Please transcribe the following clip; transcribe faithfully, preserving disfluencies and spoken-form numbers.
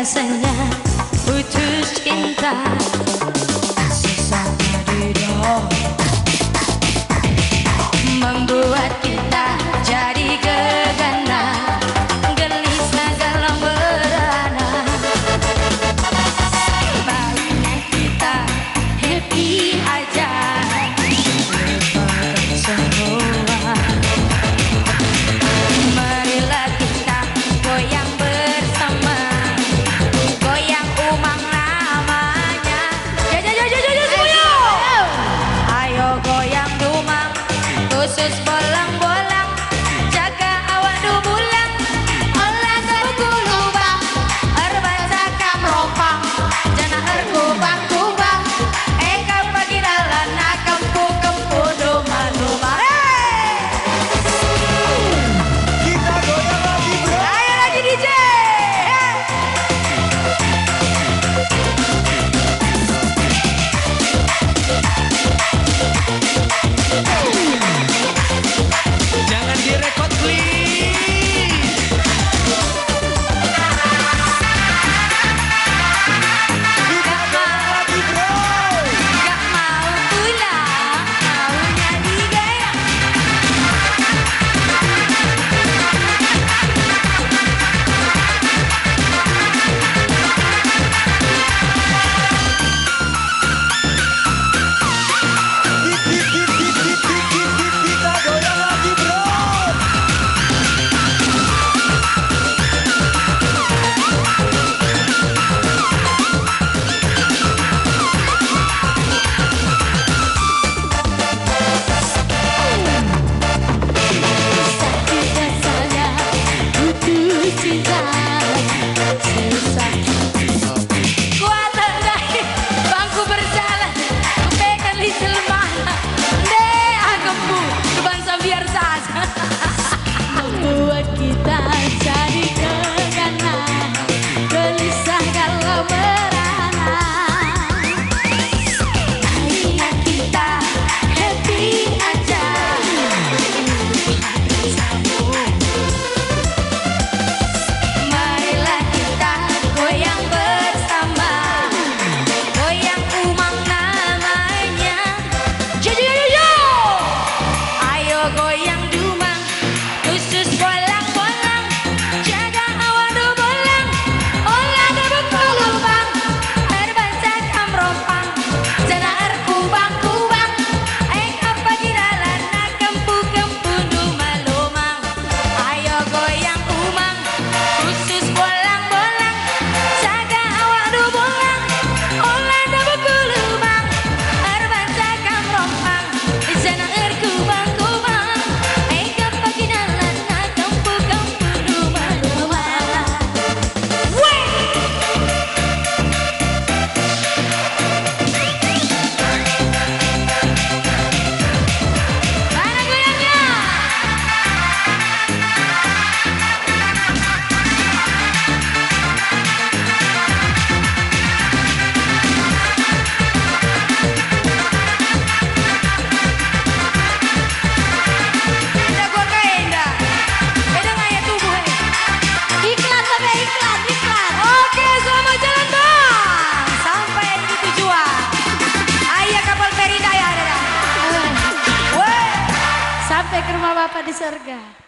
rasanya putus cinta. Sesaknya di dalam membuat kita jadi gegana, gelisah dalam merana. Sebaiknya kita happy aja, lupakan semua. Marilah kita goyang bersama, goyang umang namanya. Jajan jajan jajan semuanya. Ayo goyang dumang, khusus bolang-bolang, jaga awak du bulang, olah terku lubang, erbaca kam rompang, jana erkubang-kubang, eka pagi dalan akampu-kampu dumang-dumang. Kita goyang lagi bro. Ayo lagi D J. Jangan direkod please. Kita goyang lagi bro. Gak mau pulang, maunya digayang. Kita goyang lagi bro. Sakit rasanya putus cinta, susah. Kuat dari bangku berjalan, kupekan lisel mahal, deh agembu keban sambiar saja. Membuat kita jadi gegana, gelisah kalau merana. Ayolah kita happy aja, marilah kita goyang bersama, goyang umang namanya. Jojo jojo, ayo goyang dumang, khusus bolang-bolang, jaga awak du bolang, olah debek lubang, erbaca kam rompang, jana erkubang-kubang, eka pagi dalan akampu-kampu dumang-lumang. Ayo goyang umang, khusus bolang-bolang, jaga awak du bolang, olah debek lubang, erbaca kam rompang, jana erkubang-kubang, eka pagi dalan akampu-kampu dumang-lumang. Weh! Mana goyangnya? Indah gua ke indah. Beda ngaya tubuh he. Iklan tapi iklan, iklan. Oke, selamat jalan bang. Sampai di tujuan. Ayah kapal feri daya ada. Weh. Sampai ke rumah bapak di surga.